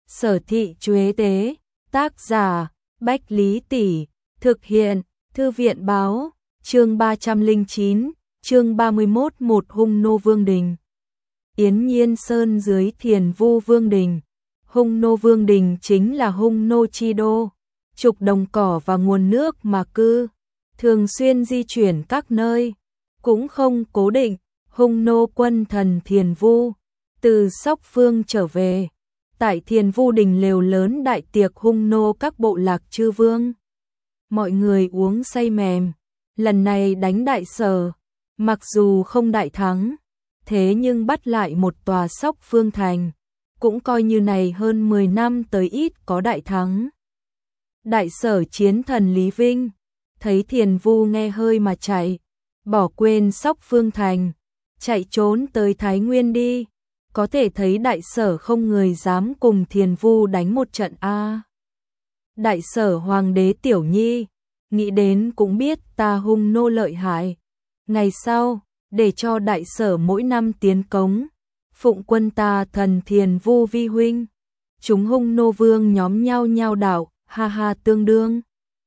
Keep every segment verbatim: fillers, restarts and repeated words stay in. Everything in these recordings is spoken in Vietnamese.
Sở Thị Chuế Tế, tác giả, Bách Lý Tỷ, thực hiện, Thư viện Báo, chương ba trăm lẻ chín, chương ba mươi mốt một Hung nô Vương Đình. Yến Nhiên Sơn dưới Thiền Vu Vương Đình. Hung nô Vương Đình chính là hung nô chi đô, trục đồng cỏ và nguồn nước mà cư, thường xuyên di chuyển các nơi, cũng không cố định. Hung nô quân thần Thiền Vu từ Sóc Phương trở về, tại Thiền Vu Đình lều lớn đại tiệc hung nô các bộ lạc chư vương. Mọi người uống say mềm, lần này đánh Đại Sở, mặc dù không đại thắng, thế nhưng bắt lại một tòa Sóc Phương thành, cũng coi như này hơn mười năm tới ít có đại thắng. Đại Sở chiến thần Lý Vinh, thấy Thiền Vu nghe hơi mà chạy, bỏ quên Sóc Phương thành, chạy trốn tới Thái Nguyên đi. Có thể thấy Đại Sở không người dám cùng Thiền Vu đánh một trận a. Đại Sở hoàng đế Tiểu Nhi, nghĩ đến cũng biết ta hung nô lợi hại. Ngày sau, để cho Đại Sở mỗi năm tiến cống, phụng quân ta thần Thiền Vu vi huynh. Chúng hung nô vương nhóm nhau nhau đảo, ha ha tương đương.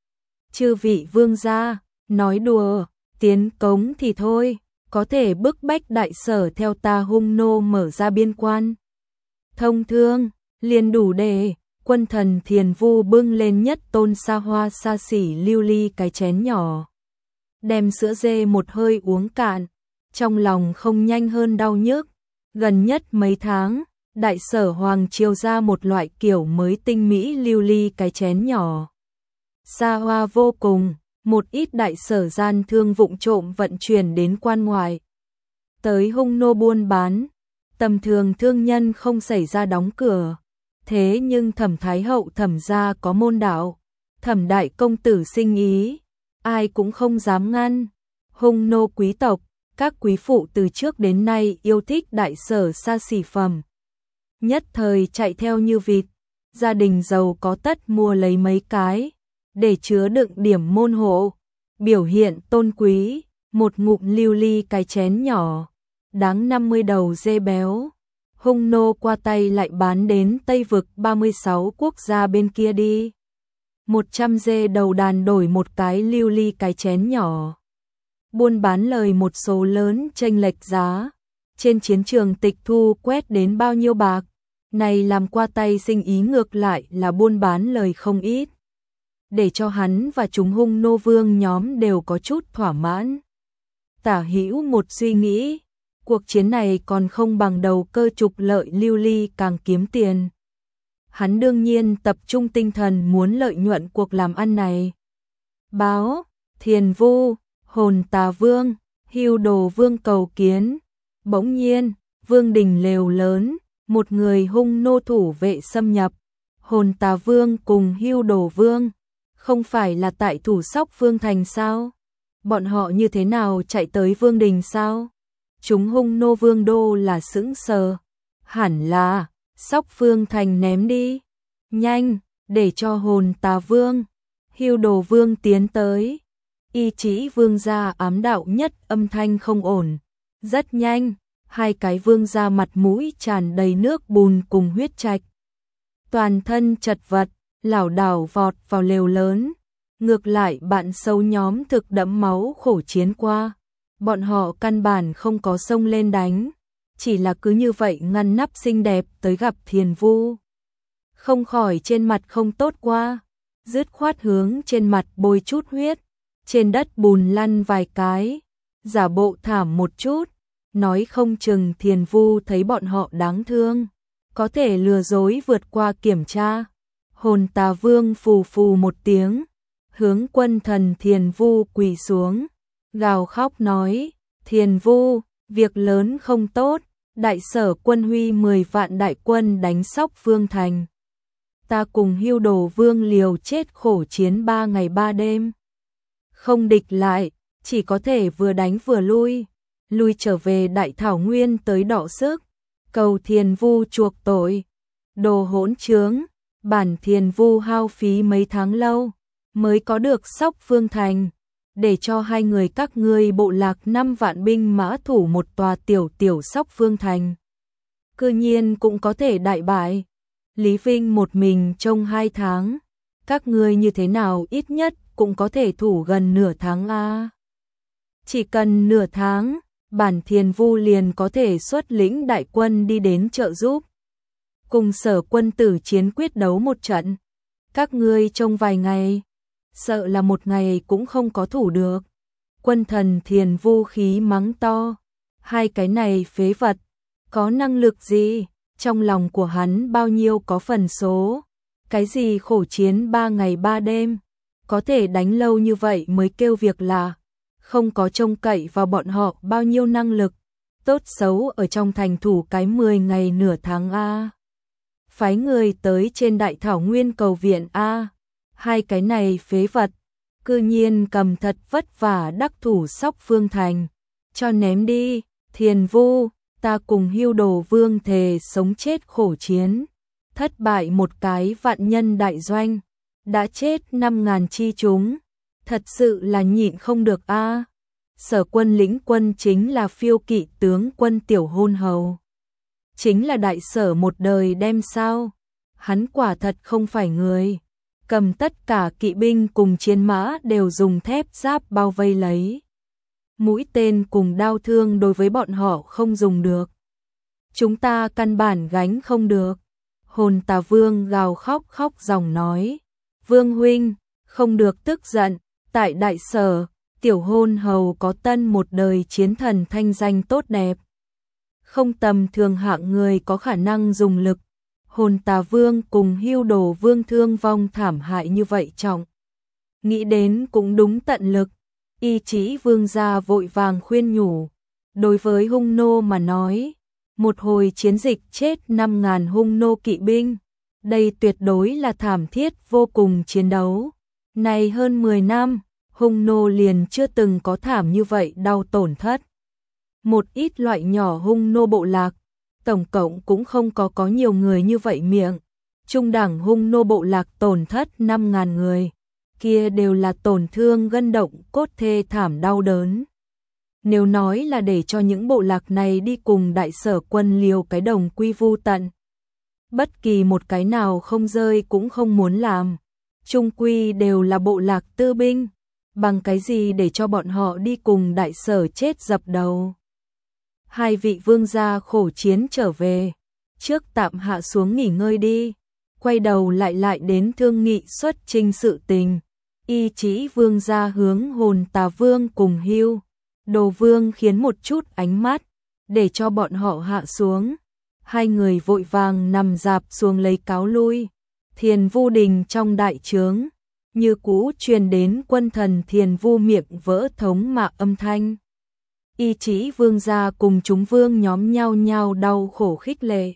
Chư vị vương gia, nói đùa, tiến cống thì thôi, có thể bức bách Đại Sở theo ta hung nô mở ra biên quan. Thông thương, liền đủ để, quân thần Thiền Vu bưng lên nhất tôn xa hoa xa xỉ lưu ly cái chén nhỏ. Đem sữa dê một hơi uống cạn, trong lòng không nhanh hơn đau nhức. Gần nhất mấy tháng, Đại Sở hoàng triều ra một loại kiểu mới tinh mỹ lưu ly cái chén nhỏ. Xa hoa vô cùng. Một ít Đại Sở gian thương vụng trộm vận chuyển đến quan ngoại. Tới hung nô buôn bán, tầm thường thương nhân không xảy ra đóng cửa. Thế nhưng Thẩm Thái Hậu Thẩm gia có môn đạo, Thẩm đại công tử sinh ý, ai cũng không dám ngăn. Hung nô quý tộc, các quý phụ từ trước đến nay yêu thích Đại Sở xa xỉ phẩm. Nhất thời chạy theo như vịt, gia đình giàu có tất mua lấy mấy cái. Để chứa đựng điểm môn hộ, biểu hiện tôn quý, một ngụm lưu ly cái chén nhỏ, đáng năm mươi đầu dê béo. Hung nô qua tay lại bán đến Tây vực ba mươi sáu quốc gia bên kia đi. một trăm dê đầu đàn đổi một cái lưu ly cái chén nhỏ. Buôn bán lời một số lớn chênh lệch giá. Trên chiến trường tịch thu quét đến bao nhiêu bạc, này làm qua tay sinh ý ngược lại là buôn bán lời không ít. Để cho hắn và chúng hung nô vương nhóm đều có chút thỏa mãn. Tả Hữu một suy nghĩ, cuộc chiến này còn không bằng đầu cơ trục lợi lưu ly càng kiếm tiền. Hắn đương nhiên tập trung tinh thần muốn lợi nhuận cuộc làm ăn này. Báo, Thiền Vu, Hồn Tà Vương, Hưu Đồ Vương cầu kiến. Bỗng nhiên, Vương đình lều lớn, một người hung nô thủ vệ xâm nhập. Hồn Tà Vương cùng Hưu Đồ Vương, không phải là tại thủ Sóc Phương thành sao? Bọn họ như thế nào chạy tới Vương đình sao? Chúng hung nô vương đô là sững sờ. Hẳn là, Sóc Phương thành ném đi. Nhanh, để cho Hồn Tà Vương, Hưu Đồ Vương tiến tới. Y chỉ vương gia ám đạo nhất âm thanh không ổn. Rất nhanh, hai cái vương gia mặt mũi tràn đầy nước bùn cùng huyết trạch. Toàn thân chật vật, lảo đảo vọt vào lều lớn. Ngược lại bạn sâu nhóm thực đẫm máu khổ chiến qua. Bọn họ căn bản không có xông lên đánh, chỉ là cứ như vậy ngăn nắp xinh đẹp tới gặp Thiền Vu. Không khỏi trên mặt không tốt qua, dứt khoát hướng trên mặt bôi chút huyết, trên đất bùn lăn vài cái, giả bộ thảm một chút, nói không chừng Thiền Vu thấy bọn họ đáng thương, có thể lừa dối vượt qua kiểm tra. Hồn Tà Vương phù phù một tiếng, hướng quân thần Thiền Vu quỳ xuống, gào khóc nói: Thiền Vu, việc lớn không tốt, Đại Sở quân huy mười vạn đại quân đánh Sóc Phương thành. Ta cùng Hưu Đồ Vương liều chết khổ chiến ba ngày ba đêm. Không địch lại, chỉ có thể vừa đánh vừa lui, lui trở về Đại Thảo Nguyên tới đọ sức, cầu Thiền Vu chuộc tội. Đồ hỗn trướng, bản Thiền Vu hao phí mấy tháng lâu, mới có được Sóc Phương thành, để cho hai người các ngươi bộ lạc năm vạn binh mã thủ một tòa tiểu tiểu Sóc Phương thành. Cư nhiên cũng có thể đại bại. Lý Vinh một mình trông hai tháng, các ngươi như thế nào ít nhất cũng có thể thủ gần nửa tháng a. Chỉ cần nửa tháng, bản Thiền Vu liền có thể xuất lĩnh đại quân đi đến trợ giúp. Cùng Sở quân tử chiến quyết đấu một trận. Các ngươi trong vài ngày, sợ là một ngày cũng không có thủ được. Quân thần Thiền Vu khí mắng to. Hai cái này phế vật, có năng lực gì? Trong lòng của hắn bao nhiêu có phần số. Cái gì khổ chiến ba ngày ba đêm, có thể đánh lâu như vậy mới kêu việc là không có trông cậy vào bọn họ bao nhiêu năng lực, tốt xấu ở trong thành thủ cái mười ngày nửa tháng a. Phái người tới trên đại thảo nguyên cầu viện a. Hai cái này phế vật, cư nhiên cầm thật vất vả đắc thủ Sóc Phương thành, cho ném đi. Thiền Vu, ta cùng Hưu Đồ Vương thề sống chết khổ chiến, thất bại một cái vạn nhân đại doanh, đã chết năm ngàn chi chúng, thật sự là nhịn không được a. Sở quân lĩnh quân chính là phiêu kỵ tướng quân Tiểu Hôn Hầu, chính là đại sở một đời đem sao, hắn quả thật không phải người, cầm tất cả kỵ binh cùng chiến mã đều dùng thép giáp bao vây lấy. Mũi tên cùng đao thương đối với bọn họ không dùng được. Chúng ta căn bản gánh không được. Hồn Tà Vương gào khóc khóc dòng nói. Vương huynh, không được tức giận, tại đại sở, Tiểu Hôn Hầu có tân một đời chiến thần thanh danh tốt đẹp. Không tầm thường hạng người có khả năng dùng lực. Hồn Tà Vương cùng Hưu Đồ Vương thương vong thảm hại như vậy trọng. Nghĩ đến cũng đúng tận lực. Y Chí Vương gia vội vàng khuyên nhủ. Đối với hung nô mà nói, một hồi chiến dịch chết năm ngàn hung nô kỵ binh, đây tuyệt đối là thảm thiết vô cùng chiến đấu. Này hơn mười năm, hung nô liền chưa từng có thảm như vậy đau tổn thất. Một ít loại nhỏ hung nô bộ lạc, tổng cộng cũng không có có nhiều người như vậy miệng. Trung đẳng hung nô bộ lạc tổn thất năm ngàn người, kia đều là tổn thương gân động cốt thê thảm đau đớn. Nếu nói là để cho những bộ lạc này đi cùng đại sở quân liều cái đồng quy vu tận, bất kỳ một cái nào không rơi cũng không muốn làm. Trung quy đều là bộ lạc tư binh, bằng cái gì để cho bọn họ đi cùng đại sở chết dập đầu. Hai vị vương gia khổ chiến trở về, trước tạm hạ xuống nghỉ ngơi đi, quay đầu lại lại đến thương nghị xuất trình sự tình. Y Chí Vương gia hướng Hồn Tà Vương cùng Hưu Đồ Vương khiến một chút ánh mắt, để cho bọn họ hạ xuống. Hai người vội vàng nằm dạp xuống lấy cáo lui. Thiền Vu đình trong đại trướng, như cũ truyền đến quân thần Thiền Vu miệng vỡ thống mạ âm thanh. Y Chí Vương gia cùng chúng vương nhóm nhau nhau đau khổ khích lệ.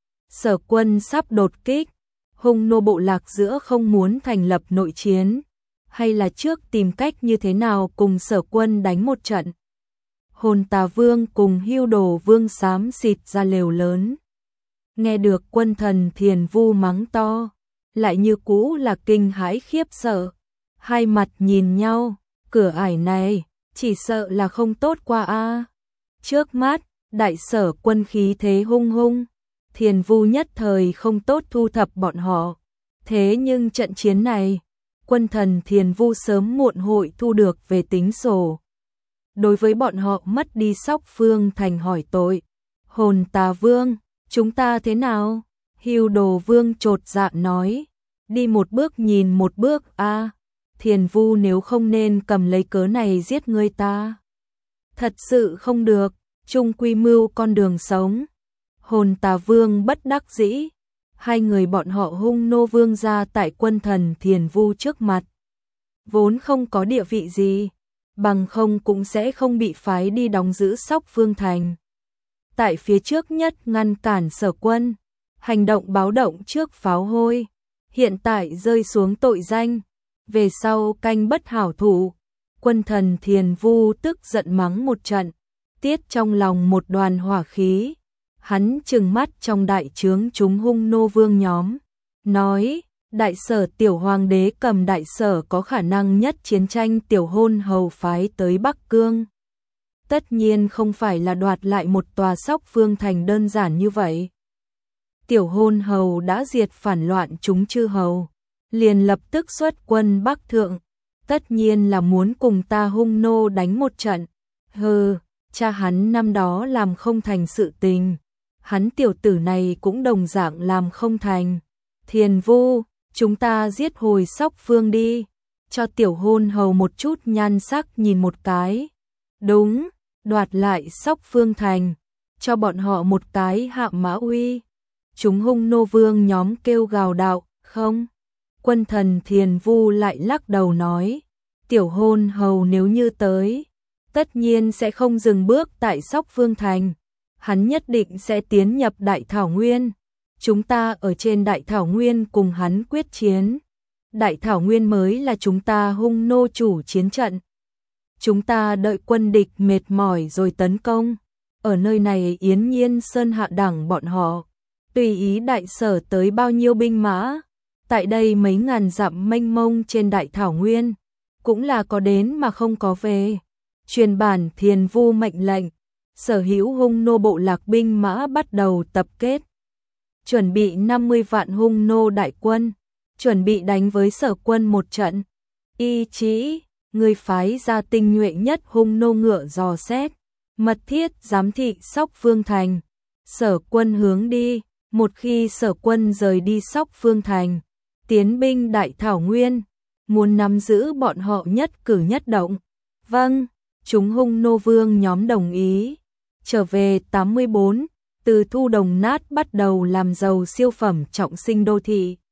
Sở quân sắp đột kích, hung nô bộ lạc giữa không muốn thành lập nội chiến, hay là trước tìm cách như thế nào cùng sở quân đánh một trận. Hồn Tà Vương cùng Hưu Đồ Vương xám xịt ra lều lớn. Nghe được quân thần Thiền Vu mắng to, lại như cũ là kinh hãi khiếp sợ. Hai mặt nhìn nhau, cửa ải này, chỉ sợ là không tốt qua a. Trước mắt, đại sở quân khí thế hung hung, Thiền Vu nhất thời không tốt thu thập bọn họ. Thế nhưng trận chiến này, quân thần Thiền Vu sớm muộn hội thu được về tính sổ. Đối với bọn họ mất đi Sóc Phương thành hỏi tội. Hồn Tà Vương, chúng ta thế nào? Hưu Đồ Vương chột dạ nói. Đi một bước nhìn một bước a. Thiền Vu nếu không nên cầm lấy cớ này giết người ta. Thật sự không được, chung quy mưu con đường sống. Hồn Tà Vương bất đắc dĩ. Hai người bọn họ hung nô vương ra tại quân thần Thiền Vu trước mặt. Vốn không có địa vị gì, bằng không cũng sẽ không bị phái đi đóng giữ Sóc Phương thành. Tại phía trước nhất ngăn cản sở quân, hành động báo động trước pháo hôi, hiện tại rơi xuống tội danh, về sau canh bất hảo thủ. Quân thần Thiền Vu tức giận mắng một trận, tiết trong lòng một đoàn hỏa khí. Hắn trừng mắt trong đại trướng chúng hung nô vương nhóm, nói, đại sở tiểu hoàng đế cầm đại sở có khả năng nhất chiến tranh Tiểu Hôn Hầu phái tới Bắc Cương. Tất nhiên không phải là đoạt lại một tòa Sóc Phương thành đơn giản như vậy. tiểu hôn hầu đã diệt phản loạn chúng chư hầu, liền lập tức xuất quân Bắc Thượng, tất nhiên là muốn cùng ta hung nô đánh một trận. Hừ, cha hắn năm đó làm không thành sự tình, hắn tiểu tử này cũng đồng dạng làm không thành. Thiền Vu, chúng ta giết hồi Sóc Phương đi, cho tiểu hôn hầu một chút nhan sắc nhìn một cái. Đúng, đoạt lại Sóc Phương thành, cho bọn họ một cái hạ mã uy. Chúng hung nô vương nhóm kêu gào đạo, không. Quân thần Thiền Vu lại lắc đầu nói, tiểu hôn hầu nếu như tới, tất nhiên sẽ không dừng bước tại Sóc Phương thành, hắn nhất định sẽ tiến nhập Đại Thảo Nguyên. Chúng ta ở trên Đại Thảo Nguyên cùng hắn quyết chiến. Đại Thảo Nguyên mới là chúng ta hung nô chủ chiến trận. Chúng ta đợi quân địch mệt mỏi rồi tấn công. Ở nơi này Yến Nhiên Sơn hạ đẳng bọn họ, tùy ý đại sở tới bao nhiêu binh mã, tại đây mấy ngàn dặm mênh mông trên Đại Thảo Nguyên, cũng là có đến mà không có về. Truyền bản Thiền Vu mệnh lệnh, sở hữu hung nô bộ lạc binh mã bắt đầu tập kết. Chuẩn bị năm mươi vạn hung nô đại quân, chuẩn bị đánh với sở quân một trận. Y Chỉ, người phái ra tinh nhuệ nhất hung nô ngựa dò xét, mật thiết giám thị Sóc Phương thành. Sở quân hướng đi, một khi sở quân rời đi Sóc Phương thành, tiến binh Đại Thảo Nguyên, muốn nắm giữ bọn họ nhất cử nhất động. Vâng, chúng hung nô vương nhóm đồng ý. Trở về tám mươi bốn, từ Thu Đồng Nát bắt đầu làm giàu siêu phẩm trọng sinh đô thị.